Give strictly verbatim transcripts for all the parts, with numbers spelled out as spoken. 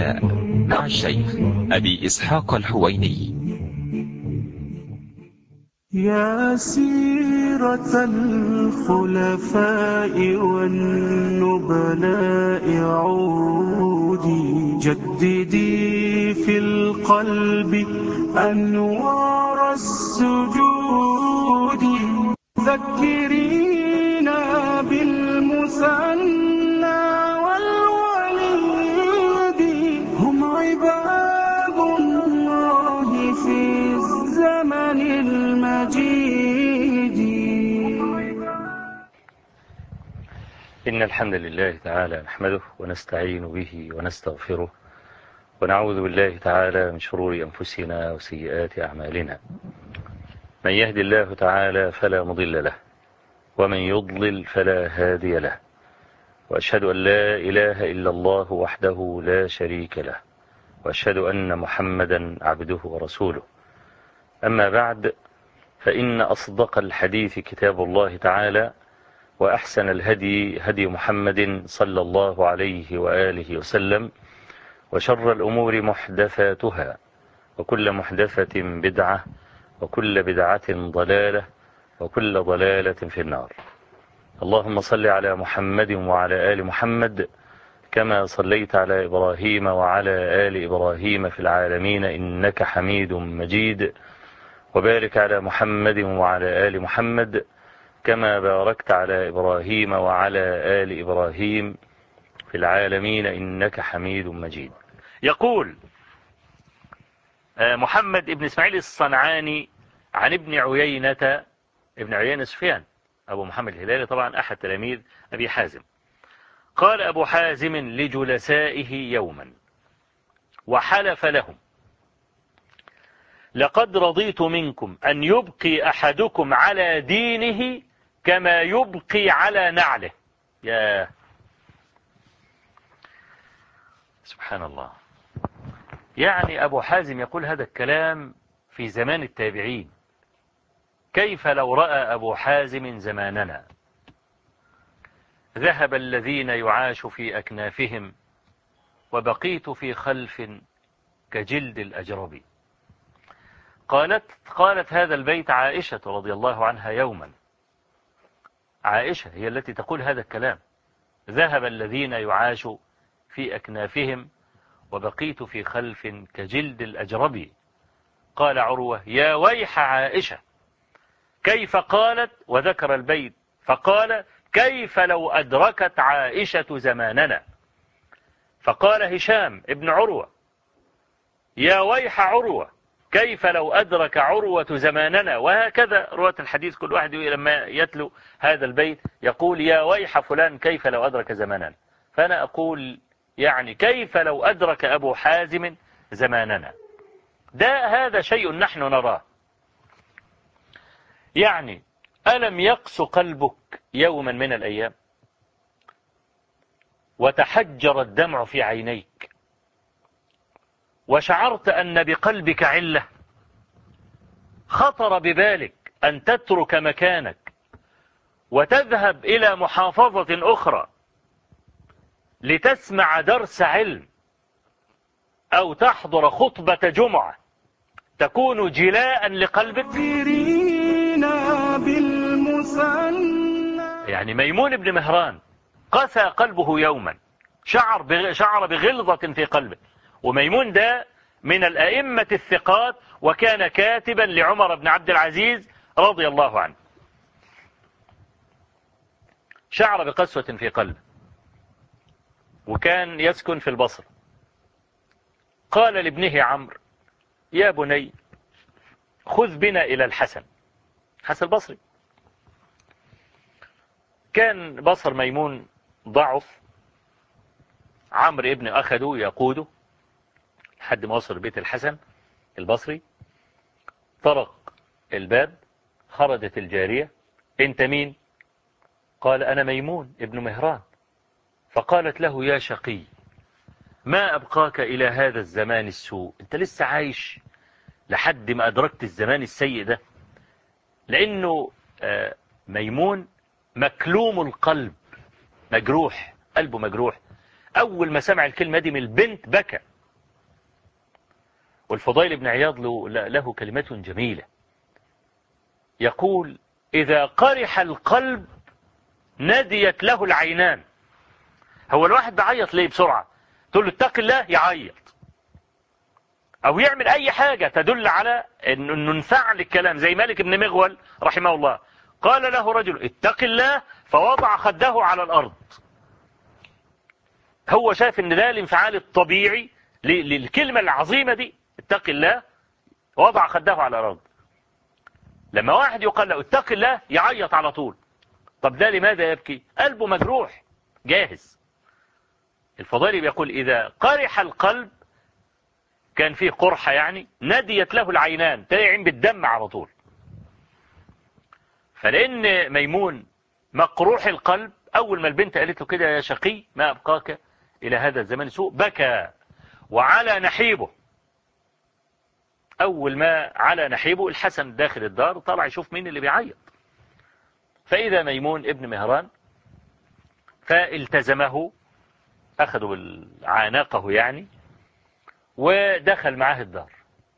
النداء مع الشيخ أبي إسحاق الحويني. يا سيرة الخلفاء والنبلاء عودي جددي في القلب أنوار السجود ذكرينا بالمثنى والوليد هم عباد الله في الزمن المجيد. إن الحمد لله تعالى نحمده ونستعين به ونستغفره ونعوذ بالله تعالى من شرور أنفسنا وسيئات أعمالنا. من يهد الله تعالى فلا مضل له ومن يضلل فلا هادي له، وأشهد أن لا إله إلا الله وحده لا شريك له، وأشهد أن محمدا عبده ورسوله. أما بعد، فإن أصدق الحديث كتاب الله تعالى، وأحسن الهدي هدي محمد صلى الله عليه وآله وسلم، وشر الأمور محدثاتها، وكل محدثة بدعة، وكل بدعة ضلالة، وكل ضلالة في النار. اللهم صل على محمد وعلى آل محمد كما صليت على إبراهيم وعلى آل إبراهيم في العالمين إنك حميد مجيد، وبارك على محمد وعلى آل محمد كما باركت على إبراهيم وعلى آل إبراهيم في العالمين إنك حميد مجيد. يقول محمد بن إسماعيل الصنعاني عن ابن عيينة، ابن عيينة سفيان أبو محمد الهلالي، طبعا أحد تلاميذ أبي حازم. قال أبو حازم لجلسائه يوما وحلف لهم: لقد رضيت منكم أن يبقي أحدكم على دينه كما يبقي على نعله. يا سبحان الله، يعني أبو حازم يقول هذا الكلام في زمان التابعين. كيف لو رأى أبو حازم زماننا؟ ذهب الذين يعاش في أكنافهم وبقيت في خلف كجلد الأجرب. قالت قالت هذا البيت عائشة رضي الله عنها يوما. عائشة هي التي تقول هذا الكلام: ذهب الذين يعاش في أكنافهم وبقيت في خلف كجلد الأجرب. قال عروة: يا ويح عائشة، كيف قالت؟ وذكر البيت فقال: كيف لو أدركت عائشة زماننا؟ فقال هشام ابن عروة: يا ويح عروة، كيف لو أدرك عروة زماننا؟ وهكذا رواة الحديث كل واحد لما يتلو هذا البيت يقول: يا ويح فلان، كيف لو أدرك زماننا. فأنا أقول يعني كيف لو أدرك أبو حازم زماننا؟ ده هذا شيء نحن نراه. يعني ألم يقس قلبك يوما من الأيام وتحجر الدمع في عينيك وشعرت أن بقلبك علة؟ خطر ببالك أن تترك مكانك وتذهب إلى محافظة أخرى لتسمع درس علم أو تحضر خطبة جمعة تكون جلاء لقلبك؟ يعني ميمون بن مهران قسى قلبه يوما، شعر شعر بغلظة في قلبه. وميمون ده من الأئمة الثقات، وكان كاتبا لعمر بن عبد العزيز رضي الله عنه. شعر بقسوة في قلبه، وكان يسكن في البصرة. قال لابنه عمرو: يا بني، خذ بنا إلى الحسن. حسن البصري. كان بصر ميمون ضعف. عمرو ابنه أخده يقوده لحد ما وصل بيت الحسن البصري. طرق الباب، خرجت الجارية: انت مين؟ قال: انا ميمون ابن مهران. فقالت له: يا شقي، ما أبقاك إلى هذا الزمان السوء؟ انت لسه عايش لحد ما أدركت الزمان السيء ده. لأنه ميمون مكلوم القلب، مجروح، قلبه مجروح. أول ما سمع الكلمة دي من البنت بكى، والفضيل بن عياض له, له كلمة جميلة، يقول: إذا قرح القلب ناديت له العينان. هو الواحد بيعيط ليه بسرعة؟ تقول له اتق الله يعيط، أو يعمل أي حاجة تدل على أنه انفعل الكلام، زي مالك بن مغول رحمه الله، قال له رجل: اتق الله، فوضع خده على الأرض. هو شايف أن ده الانفعال الطبيعي للكلمة العظيمة دي، اتق الله، وضع خده على الأرض. لما واحد يقال له اتق الله يعيط على طول. طب ده لماذا يبكي؟ قلبه مجروح جاهز. الفضيل بيقول: إذا قرح القلب، كان فيه قرحة يعني، نديت له العينان، تلاقي عين بالدم على طول. فلأن ميمون مقروح القلب، أول ما البنت قالت له كده: يا شقي ما أبقاك إلى هذا الزمان سوء، بكى وعلى نحيبه. أول ما على نحيبه، الحسن داخل الدار طلع يشوف مين اللي بيعيط، فإذا ميمون ابن مهران، فالتزمه، أخذوا بالعانقه يعني، ودخل معاه الدار.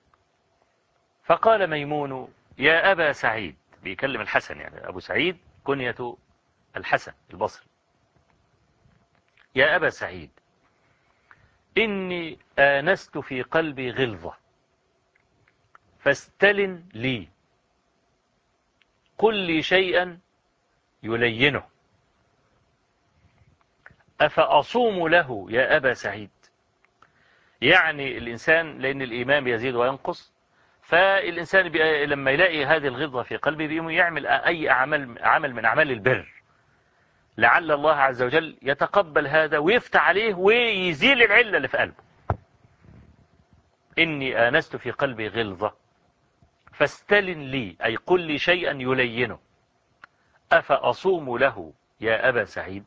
فقال ميمون: يا أبا سعيد، بيكلم الحسن يعني، أبو سعيد كنية الحسن البصري، يا أبا سعيد، إني آنست في قلبي غلظة، فاستلن لي، قل لي شيئا يلينه، أفأصوم له يا أبا سعيد؟ يعني الإنسان، لأن الإيمان يزيد وينقص، فالإنسان لما يلاقي هذه الغلظة في قلبه بيقوم يعمل أي عمل عمل من أعمال البر، لعل الله عز وجل يتقبل هذا ويفتح عليه ويزيل العلة اللي في قلبه. إني آنست في قلبي غلظة، فاستلن لي، أي قل لي شيئا يلينه، أفأصوم له يا أبا سعيد؟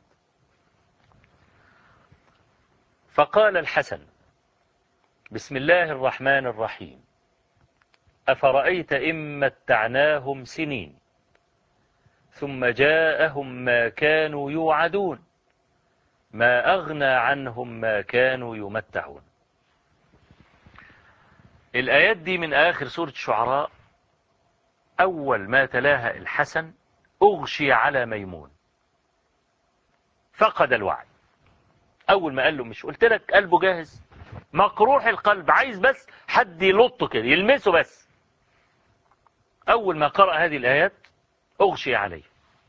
فقال الحسن: بسم الله الرحمن الرحيم، أفرأيت إن متعناهم سنين ثم جاءهم ما كانوا يوعدون ما أغنى عنهم ما كانوا يمتعون. الآيات دي من آخر سورة الشعراء. أول ما تلاها الحسن أغشي على ميمون، فقد الوعي. أول ما قال له: مش قلت لك قلبه جاهز، مقروح القلب، عايز بس حد يلطه كده يلمسه بس. أول ما قرأ هذه الآيات أغشي عليه.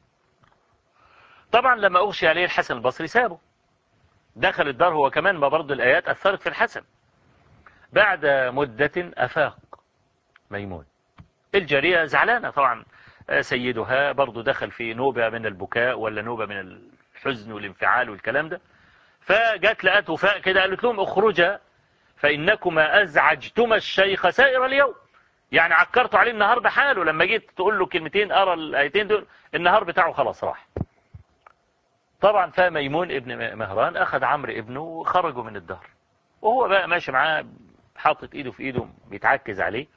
طبعا لما أغشي عليه الحسن البصري سابه، دخل الدار هو كمان، ما برضه الآيات أثرت في الحسن. بعد مدة أفاق ميمون. الجارية زعلانة طبعا، سيدها برضه دخل في نوبة من البكاء ولا نوبة من الحزن والانفعال والكلام ده، فجات لقت وفاء كده، قالت لهم: اخرجا فإنكما أزعجتما الشيخ سائر اليوم. يعني عكرتوا عليه النهار بحاله، لما جيت تقول له كلمتين أرى الآيتين دول، النهار بتاعه خلاص راح. طبعا فميمون ابن مهران أخذ عمرو ابنه وخرجوا من الدار، وهو بقى ماشي معاه حاطط إيده في إيده بيتعكز عليه.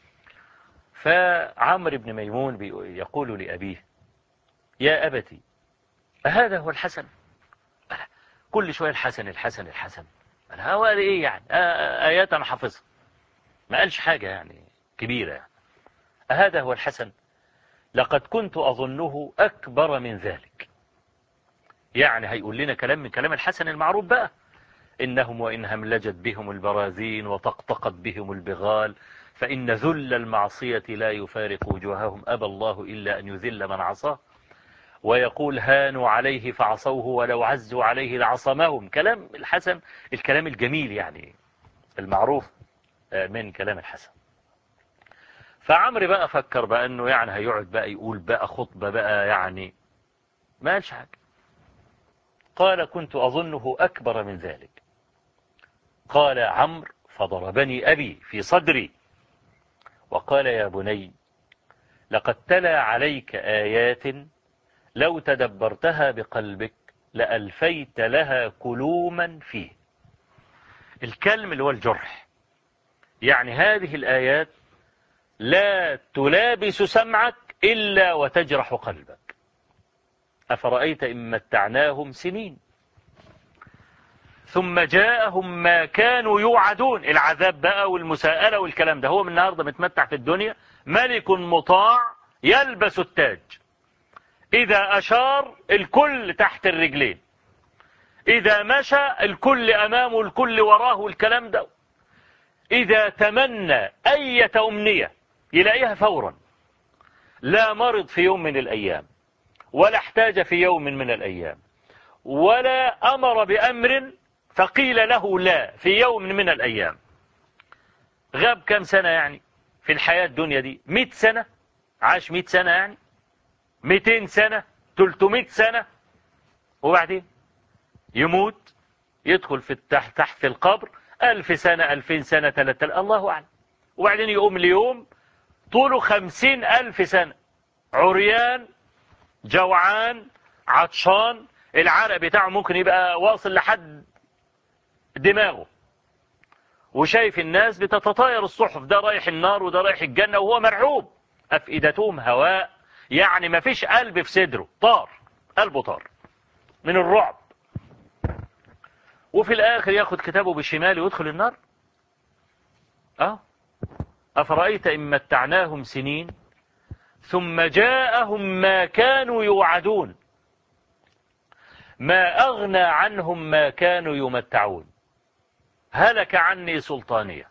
فعمرو بن ميمون يقول لأبيه: يا أبتي، أهذا هو الحسن؟ كل شوية الحسن الحسن الحسن، هو إيه يعني؟ آيات أنا حافظها، ما قالش حاجة يعني كبيرة يعني. أهذا هو الحسن؟ لقد كنت أظنه أكبر من ذلك. يعني هيقول لنا كلام من كلام الحسن المعروف بقى: إنهم وإن هملجت بهم البراذين وطقطقت بهم البغال فإن ذل المعصية لا يفارق وجوههم، أبى الله إلا أن يذل من عصاه. ويقول: هانوا عليه فعصوه ولو عزوا عليه لعصمهم. كلام الحسن الكلام الجميل يعني المعروف من كلام الحسن. فعمرو بقى فكر بقى أنه يعني هيقعد بقى يقول بقى خطبة بقى، يعني ما قالش حاجة. قال: كنت أظنه أكبر من ذلك. قال عمرو: فضربني أبي في صدري وقال: يا بني، لقد تلا عليك آيات لو تدبرتها بقلبك لألفيت لها كلوما فيه. الكلم اللي هو الجرح، يعني هذه الآيات لا تلابس سمعك إلا وتجرح قلبك. أفرأيت إن متعناهم سنين ثم جاءهم ما كانوا يوعدون، العذاب بقى والمساءلة والكلام ده. هو من النهاردة متمتع في الدنيا ملك مطاع يلبس التاج، إذا أشار الكل تحت الرجلين، إذا مشى الكل أمامه الكل وراه الكلام ده، إذا تمنى أي أمنية يلاقيها فورا، لا مرض في يوم من الأيام، ولا احتاج في يوم من الأيام، ولا أمر بأمر فقيل له لا في يوم من الأيام. غاب كم سنة يعني في الحياة الدنيا دي؟ مئة سنة، عاش مئة سنة يعني، مئتين سنة، ثلاثمائة سنة، وبعدين يموت، يدخل في التحت تحت في القبر ألف سنة، ألفين سنة، ثلاثة آلاف، الله أعلم. وبعدين يقوم ليوم طوله خمسين ألف سنة، عريان، جوعان، عطشان، العرق بتاعه ممكن يبقى واصل لحد دماغه، وشايف الناس بتتطاير الصحف، ده رايح النار وده رايح الجنة، وهو مرعوب. أفئدتهم هواء، يعني ما فيش قلب في صدره، طار قلبه، طار من الرعب. وفي الآخر ياخد كتابه بشماله ويدخل النار. أه أفرأيت إن متعناهم سنين ثم جاءهم ما كانوا يوعدون ما أغنى عنهم ما كانوا يمتعون هلك عني سلطانية.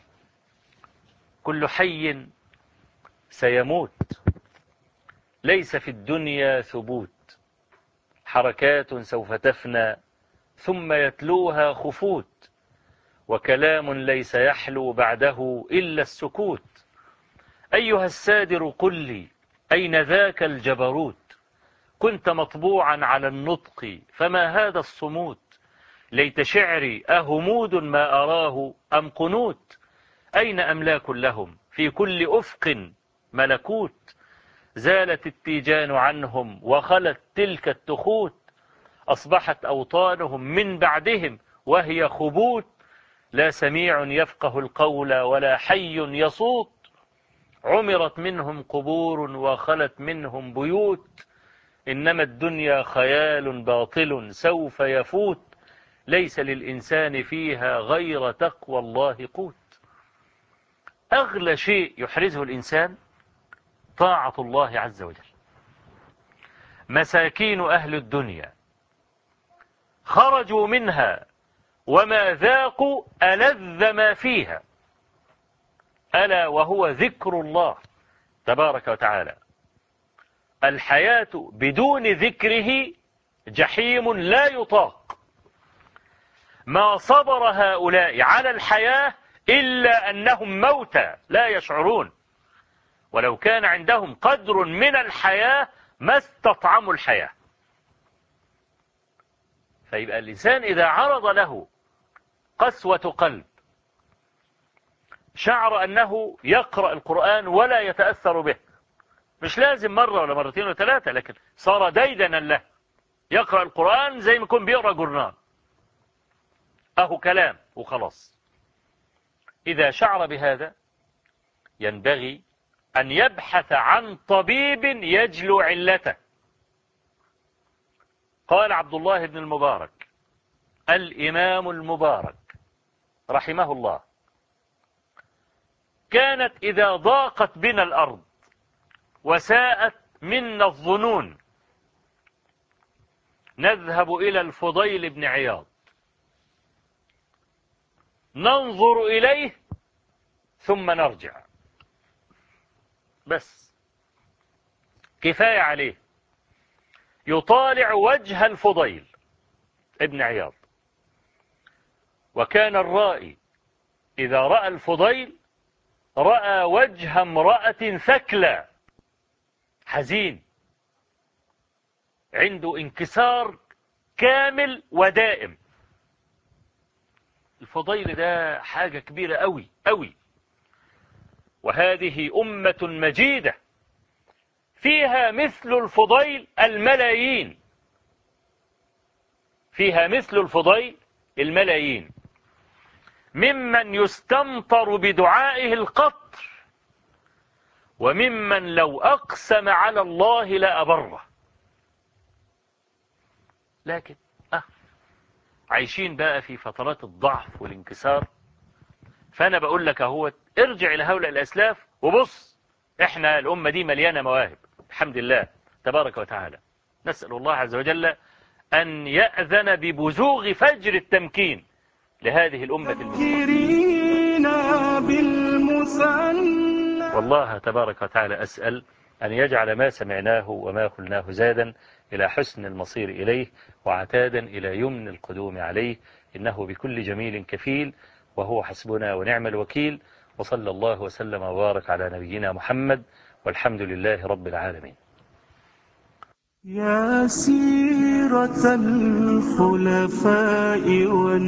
كل حي سيموت، ليس في الدنيا ثبوت، حركات سوف تفنى ثم يتلوها خفوت، وكلام ليس يحلو بعده إلا السكوت. أيها السادر قل لي أين ذاك الجبروت؟ كنت مطبوعا على النطق فما هذا الصموت؟ ليت شعري أهمود ما أراه أم قنوت؟ أين أملاك لهم في كل أفق ملكوت؟ زالت التيجان عنهم وخلت تلك التخوت، أصبحت أوطانهم من بعدهم وهي خبوت، لا سميع يفقه القول ولا حي يصوت، عمرت منهم قبور وخلت منهم بيوت، إنما الدنيا خيال باطل سوف يفوت، ليس للإنسان فيها غير تقوى الله قوت. أغلى شيء يحرزه الإنسان طاعة الله عز وجل. مساكين أهل الدنيا خرجوا منها وما ذاقوا ألذ ما فيها، ألا وهو ذكر الله تبارك وتعالى. الحياة بدون ذكره جحيم لا يطاق. ما صبر هؤلاء على الحياة إلا أنهم موتى لا يشعرون، ولو كان عندهم قدر من الحياة ما استطعموا الحياة. فيبقى الإنسان إذا عرض له قسوة قلب، شعر أنه يقرأ القرآن ولا يتأثر به، مش لازم مرة ولا مرتين ولا ثلاثة، لكن صار ديدنا له، يقرأ القرآن زي ما يكون بيقرأ جورنال، أهو كلام وخلاص. إذا شعر بهذا ينبغي أن يبحث عن طبيب يجلو علته. قال عبد الله بن المبارك الإمام المبارك رحمه الله: كانت إذا ضاقت بنا الأرض وساءت منا الظنون نذهب إلى الفضيل بن عياض ننظر إليه ثم نرجع، بس كفاية عليه. يطالع وجه الفضيل ابن عياض، وكان الرائي إذا رأى الفضيل رأى وجه امرأة ثكلى حزين، عنده انكسار كامل ودائم. الفضيل ده حاجة كبيرة أوي أوي، وهذه أمة مجيدة فيها مثل الفضيل الملايين، فيها مثل الفضيل الملايين، ممن يستمطر بدعائه القطر، وممن لو أقسم على الله لأبره. لكن أه عايشين بقى في فترات الضعف والانكسار. فأنا بقول لك اهو، ارجع إلى هؤلاء الأسلاف وبص، احنا الأمة دي مليانة مواهب الحمد لله تبارك وتعالى. نسأل الله عز وجل أن يأذن ببزوغ فجر التمكين لهذه الأمة المسلمة. والله تبارك وتعالى أسأل أن يجعل ما سمعناه وما قلناه زادا إلى حسن المصير إليه، وعتادا إلى يمن القدوم عليه، إنه بكل جميل كفيل، وهو حسبنا ونعم الوكيل. وصلى الله وسلم وبارك على نبينا محمد، والحمد لله رب العالمين. يا سيرة الخلفاء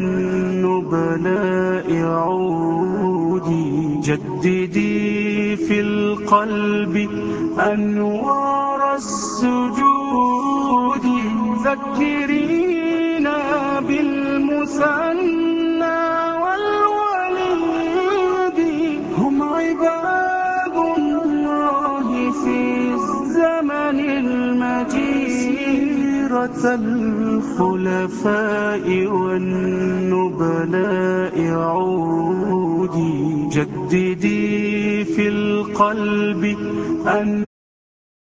والنبلاء عودي، جددي في القلب أنوار السجود، ذكرينا بالمثنى والوليد، هم عباد الله في الزمن المجيد. سيرة الخلفاء والنبلاء عودي، جددي في القلب أن